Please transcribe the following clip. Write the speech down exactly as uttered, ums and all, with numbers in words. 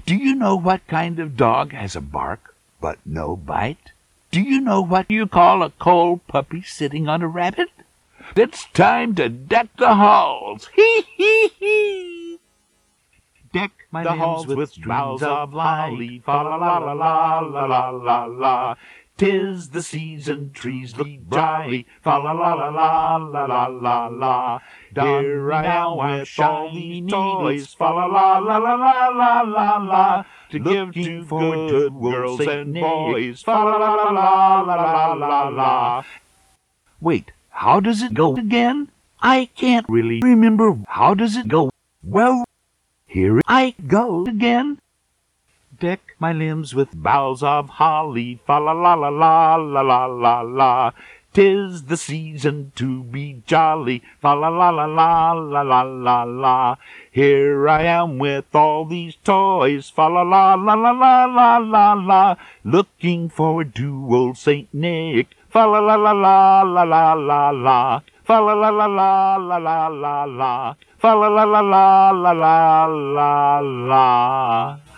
Do you know what kind of dog has a bark but no bite? Do you know what you call a cold puppy sitting on a rabbit? It's time to deck the halls. Hee hee hee. Deck my the limbs halls with, with strings boughs of holly, fa la la la la la la la la. 'Tis the season, trees look jolly, fa la la la la la la la la. Here I am with all these toys, fa la la la la la la la la. To give to good girls and boys, fa la la la la la la la la. Wait, how does it go again? I can't really remember. How does it go? Well, here I go again. Deck my limbs with boughs of holly, fa la la la la la la la la. 'Tis the season to be jolly, fa la la la la la la la la. Here I am with all these toys, fa la la la la la la la la. Looking forward to old Saint Nick, fa la la la la la la la la. Fa la la la la la la la la. Fa la la la la la la la la.